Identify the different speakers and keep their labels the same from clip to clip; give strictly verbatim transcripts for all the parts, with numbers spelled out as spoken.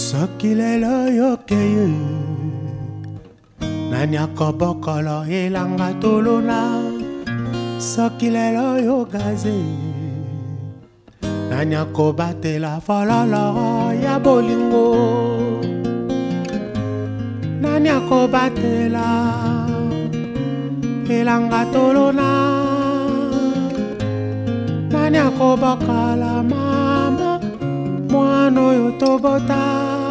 Speaker 1: soki lelo yokeye nani akobokolo elanga tolona soki lelo yogaze nani akobatela fololo ya bolingo nani akobatela elanga tolona nani akobokala mama mwana oyo tobota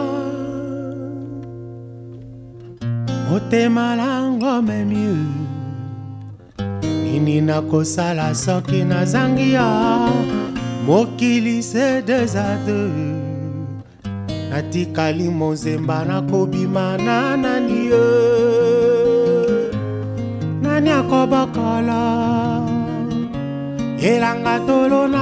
Speaker 1: motema lango memi nini nakosala soki nazangi ya mokili se deux à deux natikali mozemba nakobima na nani ye nani akobokola elanga tolona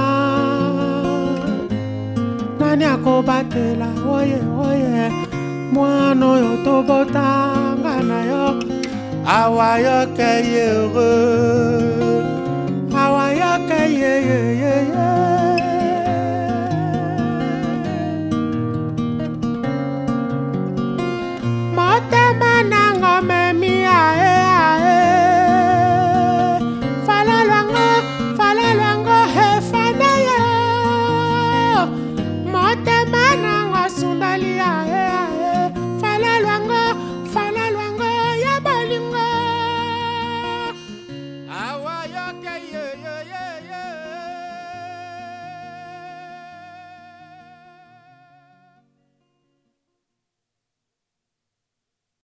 Speaker 1: nani akobatela oye oye mwana oyo tobotanga na yo awa yoke heureux awa yoke ye ye ye ye